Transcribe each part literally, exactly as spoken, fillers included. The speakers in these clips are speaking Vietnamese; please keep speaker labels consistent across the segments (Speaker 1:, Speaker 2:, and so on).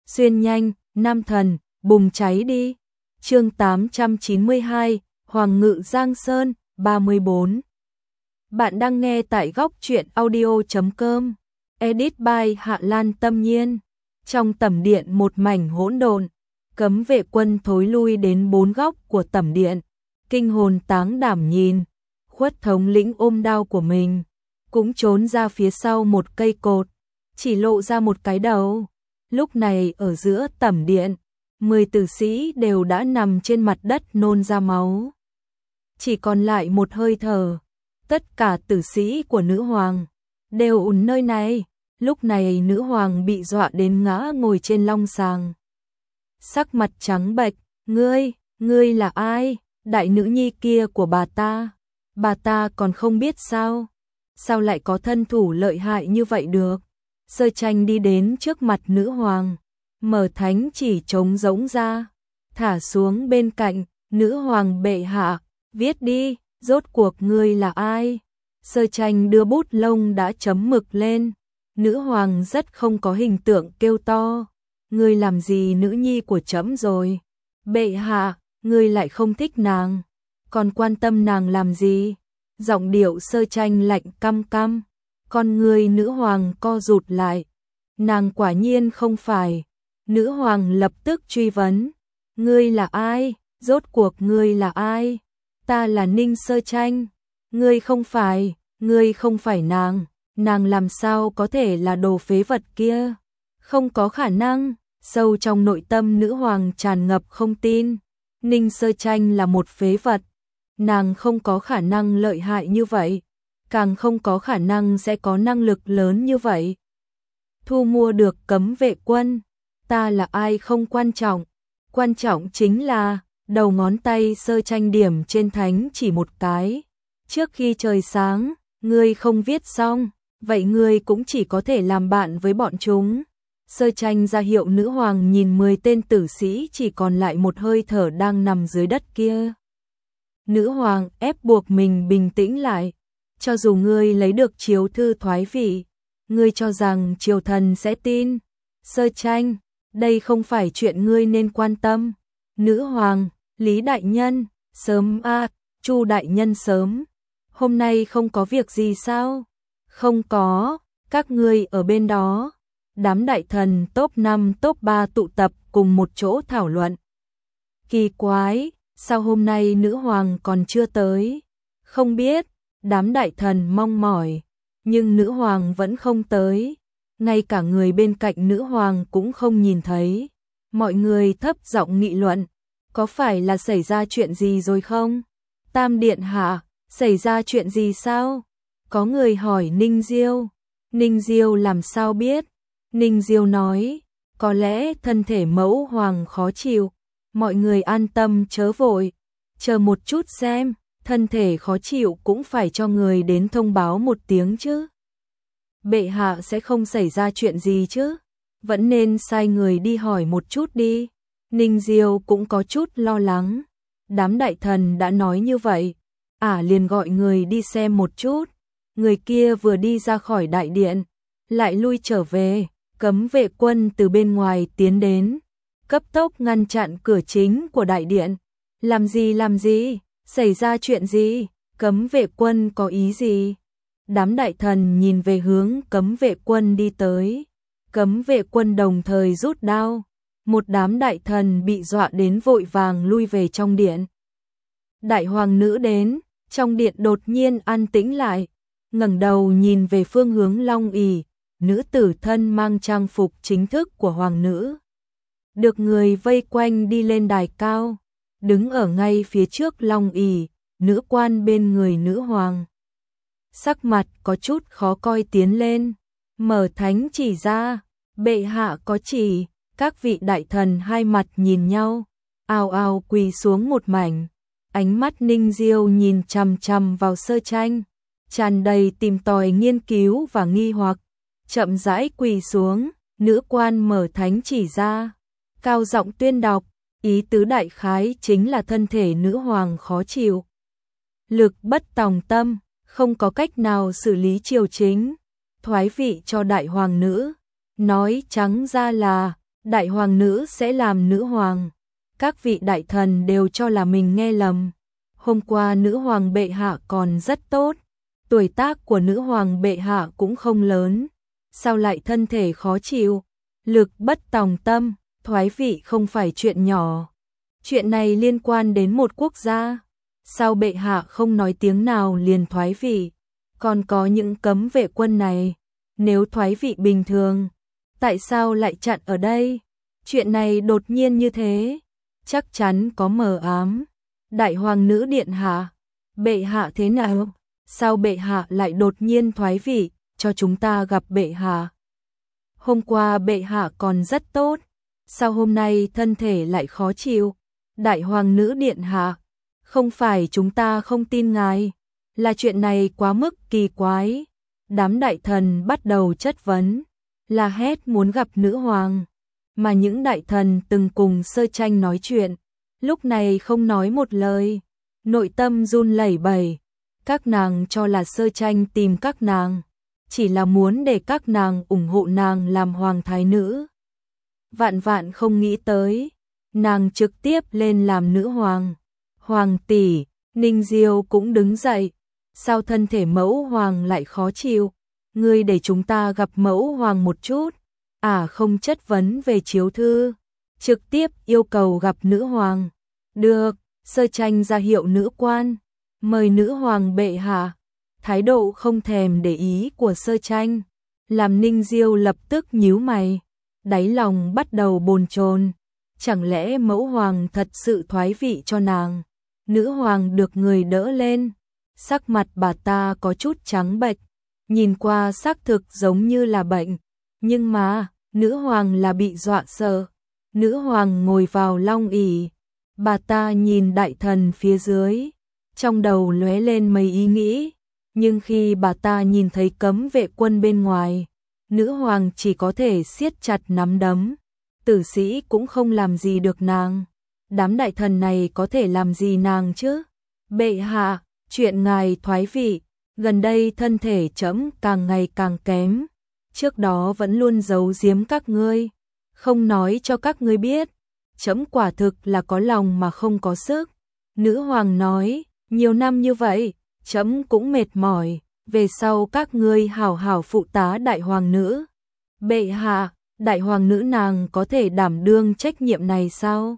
Speaker 1: xuyên nhanh, nam thần, bùng cháy đi. Chương tám trăm chín mươi hai, Hoàng ngự Giang Sơn, ba mươi bốn. Bạn đang nghe tại góc truyện audio chấm com. Edit by Hạ Lan Tâm Nhiên. Trong tẩm điện một mảnh hỗn độn, cấm vệ quân thối lui đến bốn góc của tẩm điện, kinh hồn táng đảm nhìn. Khuất thống lĩnh ôm đao của mình, cũng trốn ra phía sau một cây cột, chỉ lộ ra một cái đầu. Lúc này ở giữa tẩm điện, mười tử sĩ đều đã nằm trên mặt đất nôn ra máu. Chỉ còn lại một hơi thở, tất cả tử sĩ của nữ hoàng đều ùn nơi này. Lúc này nữ hoàng bị dọa đến ngã ngồi trên long sàng. Sắc mặt trắng bệch, ngươi, ngươi là ai? Đại nữ nhi kia của bà ta. Bà ta còn không biết sao? Sao lại có thân thủ lợi hại như vậy được? Sơ Tranh đi đến trước mặt nữ hoàng, mở thánh chỉ trống rỗng ra, thả xuống bên cạnh. Nữ hoàng bệ hạ, viết đi, rốt cuộc ngươi là ai? Sơ Tranh đưa bút lông đã chấm mực lên. Nữ hoàng rất không có hình tượng kêu to, ngươi làm gì nữ nhi của trẫm rồi? Bệ hạ, ngươi lại không thích nàng, còn quan tâm nàng làm gì? Giọng điệu Sơ Tranh lạnh căm căm, con người nữ hoàng co rụt lại. Nàng quả nhiên không phải. Nữ hoàng lập tức truy vấn, ngươi là ai? Rốt cuộc ngươi là ai? Ta là Ninh Sơ Tranh. Ngươi không phải, ngươi không phải nàng. Nàng làm sao có thể là đồ phế vật kia? Không có khả năng. Sâu trong nội tâm nữ hoàng tràn ngập không tin. Ninh Sơ Tranh là một phế vật. Nàng không có khả năng lợi hại như vậy, càng không có khả năng sẽ có năng lực lớn như vậy. Thu mua được cấm vệ quân, ta là ai không quan trọng, quan trọng chính là đầu ngón tay Sơ Tranh điểm trên thánh chỉ một cái. Trước khi trời sáng, ngươi không viết xong, vậy ngươi cũng chỉ có thể làm bạn với bọn chúng. Sơ Tranh ra hiệu nữ hoàng nhìn mười tên tử sĩ chỉ còn lại một hơi thở đang nằm dưới đất kia. Nữ hoàng ép buộc mình bình tĩnh lại. Cho dù ngươi lấy được chiếu thư thoái vị, ngươi cho rằng triều thần sẽ tin? Sơ Tranh, đây không phải chuyện ngươi nên quan tâm. Nữ hoàng, Lý đại nhân, sớm a, à, Chu đại nhân sớm. Hôm nay không có việc gì sao? Không có, các ngươi ở bên đó. Đám đại thần top năm top ba tụ tập cùng một chỗ thảo luận. Kỳ quái, sao hôm nay nữ hoàng còn chưa tới? Không biết, đám đại thần mong mỏi, nhưng nữ hoàng vẫn không tới. Ngay cả người bên cạnh nữ hoàng cũng không nhìn thấy. Mọi người thấp giọng nghị luận, có phải là xảy ra chuyện gì rồi không? Tam điện hạ, xảy ra chuyện gì sao? Có người hỏi Ninh Diêu. Ninh Diêu làm sao biết? Ninh Diêu nói, có lẽ thân thể mẫu hoàng khó chịu. Mọi người an tâm chớ vội, chờ một chút xem, thân thể khó chịu cũng phải cho người đến thông báo một tiếng chứ. Bệ hạ sẽ không xảy ra chuyện gì chứ, vẫn nên sai người đi hỏi một chút đi. Ninh Diêu cũng có chút lo lắng, đám đại thần đã nói như vậy, ả à, liền gọi người đi xem một chút. Người kia vừa đi ra khỏi đại điện, lại lui trở về. Cấm vệ quân từ bên ngoài tiến đến, cấp tốc ngăn chặn cửa chính của đại điện. Làm gì làm gì, xảy ra chuyện gì, cấm vệ quân có ý gì? Đám đại thần nhìn về hướng cấm vệ quân đi tới. Cấm vệ quân đồng thời rút đao. Một đám đại thần bị dọa đến vội vàng lui về trong điện. Đại hoàng nữ đến, trong điện đột nhiên an tĩnh lại. Ngẩng đầu nhìn về phương hướng Long ỷ, nữ tử thân mang trang phục chính thức của hoàng nữ. Được người vây quanh đi lên đài cao, đứng ở ngay phía trước Long ỷ, nữ quan bên người nữ hoàng. Sắc mặt có chút khó coi tiến lên, mở thánh chỉ ra, bệ hạ có chỉ. Các vị đại thần hai mặt nhìn nhau, ào ào quỳ xuống một mảnh. Ánh mắt Ninh Diêu nhìn chằm chằm vào Sơ Tranh, tràn đầy tìm tòi nghiên cứu và nghi hoặc. Chậm rãi quỳ xuống, nữ quan mở thánh chỉ ra, cao giọng tuyên đọc, ý tứ đại khái chính là thân thể nữ hoàng khó chịu, lực bất tòng tâm, không có cách nào xử lý triều chính, thoái vị cho đại hoàng nữ. Nói trắng ra là đại hoàng nữ sẽ làm nữ hoàng. Các vị đại thần đều cho là mình nghe lầm. Hôm qua nữ hoàng bệ hạ còn rất tốt, tuổi tác của nữ hoàng bệ hạ cũng không lớn, sao lại thân thể khó chịu, lực bất tòng tâm, thoái vị không phải chuyện nhỏ. Chuyện này liên quan đến một quốc gia, sao bệ hạ không nói tiếng nào liền thoái vị, còn có những cấm vệ quân này, nếu thoái vị bình thường, tại sao lại chặn ở đây? Chuyện này đột nhiên như thế, chắc chắn có mờ ám. Đại hoàng nữ điện hạ, bệ hạ thế nào? Sao bệ hạ lại đột nhiên thoái vị, cho chúng ta gặp bệ hạ? Hôm qua bệ hạ còn rất tốt, sao hôm nay thân thể lại khó chịu? Đại hoàng nữ điện hạ, không phải chúng ta không tin ngài, là chuyện này quá mức kỳ quái. Đám đại thần bắt đầu chất vấn, la hét muốn gặp nữ hoàng, mà những đại thần từng cùng Sơ Tranh nói chuyện, lúc này không nói một lời, nội tâm run lẩy bẩy. Các nàng cho là Sơ Tranh tìm các nàng, chỉ là muốn để các nàng ủng hộ nàng làm hoàng thái nữ. Vạn vạn không nghĩ tới, nàng trực tiếp lên làm nữ hoàng. Hoàng tỷ, Ninh Diêu cũng đứng dậy, sao thân thể mẫu hoàng lại khó chịu? Ngươi để chúng ta gặp mẫu hoàng một chút. À không chất vấn về chiếu thư, trực tiếp yêu cầu gặp nữ hoàng. Được, Sơ Tranh ra hiệu nữ quan, mời nữ hoàng bệ hạ. Thái độ không thèm để ý của Sơ Tranh, làm Ninh Diêu lập tức nhíu mày, đáy lòng bắt đầu bồn chồn. Chẳng lẽ mẫu hoàng thật sự thoái vị cho nàng? Nữ hoàng được người đỡ lên, sắc mặt bà ta có chút trắng bệch, nhìn qua xác thực giống như là bệnh, nhưng mà nữ hoàng là bị dọa sợ. Nữ hoàng ngồi vào long ỷ, bà ta nhìn đại thần phía dưới, trong đầu lóe lên mấy ý nghĩ, nhưng khi bà ta nhìn thấy cấm vệ quân bên ngoài, nữ hoàng chỉ có thể siết chặt nắm đấm. Tử sĩ cũng không làm gì được nàng, đám đại thần này có thể làm gì nàng chứ? Bệ hạ, chuyện ngài thoái vị, gần đây thân thể trẫm càng ngày càng kém, trước đó vẫn luôn giấu giếm các ngươi, không nói cho các ngươi biết, trẫm quả thực là có lòng mà không có sức. Nữ hoàng nói, nhiều năm như vậy, trẫm cũng mệt mỏi, về sau các ngươi hảo hảo phụ tá đại hoàng nữ. Bệ hạ, đại hoàng nữ nàng có thể đảm đương trách nhiệm này sao?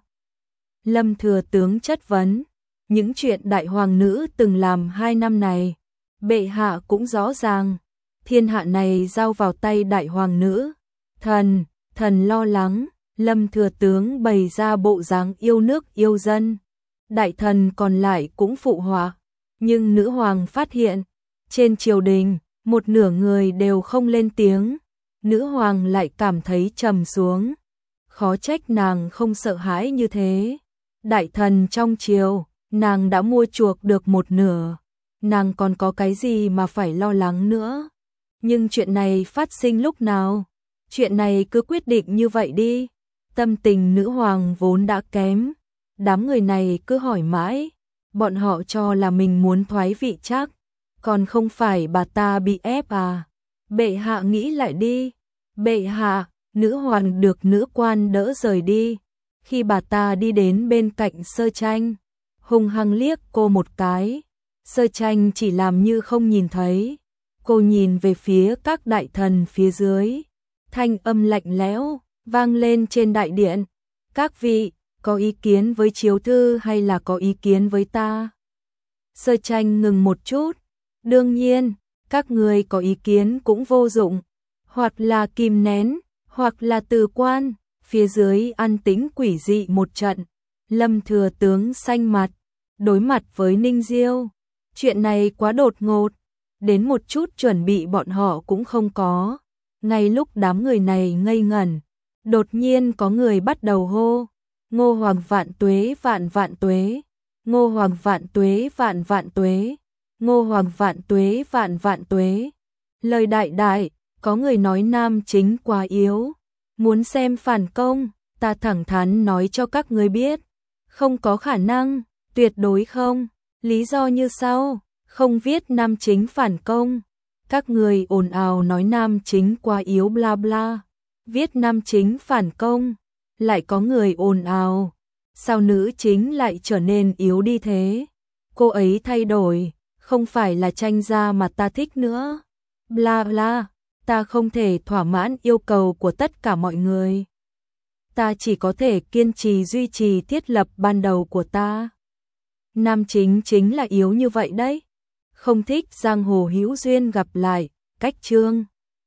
Speaker 1: Lâm Thừa Tướng chất vấn, những chuyện đại hoàng nữ từng làm hai năm này, bệ hạ cũng rõ ràng, thiên hạ này giao vào tay đại hoàng nữ. Thần, thần lo lắng, Lâm Thừa Tướng bày ra bộ dáng yêu nước yêu dân. Đại thần còn lại cũng phụ họa, nhưng nữ hoàng phát hiện, trên triều đình, một nửa người đều không lên tiếng. Nữ hoàng lại cảm thấy trầm xuống, khó trách nàng không sợ hãi như thế. Đại thần trong triều, nàng đã mua chuộc được một nửa, nàng còn có cái gì mà phải lo lắng nữa. Nhưng chuyện này phát sinh lúc nào? Chuyện này cứ quyết định như vậy đi. Tâm tình nữ hoàng vốn đã kém, đám người này cứ hỏi mãi, bọn họ cho là mình muốn thoái vị chắc, còn không phải bà ta bị ép à? Bệ hạ nghĩ lại đi. Bệ hạ, nữ hoàng được nữ quan đỡ rời đi. Khi bà ta đi đến bên cạnh Sơ Tranh, hung hăng liếc cô một cái. Sơ Tranh chỉ làm như không nhìn thấy. Cô nhìn về phía các đại thần phía dưới. Thanh âm lạnh lẽo vang lên trên đại điện. Các vị, có ý kiến với chiếu thư hay là có ý kiến với ta? Sơ Tranh ngừng một chút. Đương nhiên, các người có ý kiến cũng vô dụng. Hoặc là kìm nén, hoặc là từ quan. Phía dưới an tĩnh quỷ dị một trận. Lâm Thừa Tướng xanh mặt, đối mặt với Ninh Diêu. Chuyện này quá đột ngột, đến một chút chuẩn bị bọn họ cũng không có. Ngay lúc đám người này ngây ngẩn, đột nhiên có người bắt đầu hô. Ngô Hoàng vạn tuế vạn vạn tuế. Ngô Hoàng vạn tuế vạn vạn tuế. Ngô Hoàng vạn tuế vạn vạn tuế. Lời đại đại, có người nói nam chính quá yếu, muốn xem phản công, ta thẳng thắn nói cho các ngươi biết, không có khả năng, tuyệt đối không. Lý do như sau, không viết nam chính phản công. Các người ồn ào nói nam chính quá yếu bla bla. viết nam chính phản công, lại có người ồn ào. Sao nữ chính lại trở nên yếu đi thế? Cô ấy thay đổi, không phải là Tranh Gia mà ta thích nữa. Bla bla, ta không thể thỏa mãn yêu cầu của tất cả mọi người. Ta chỉ có thể kiên trì duy trì thiết lập ban đầu của ta. Nam chính chính là yếu như vậy đấy. Không thích giang hồ hữu duyên gặp lại, cách chương.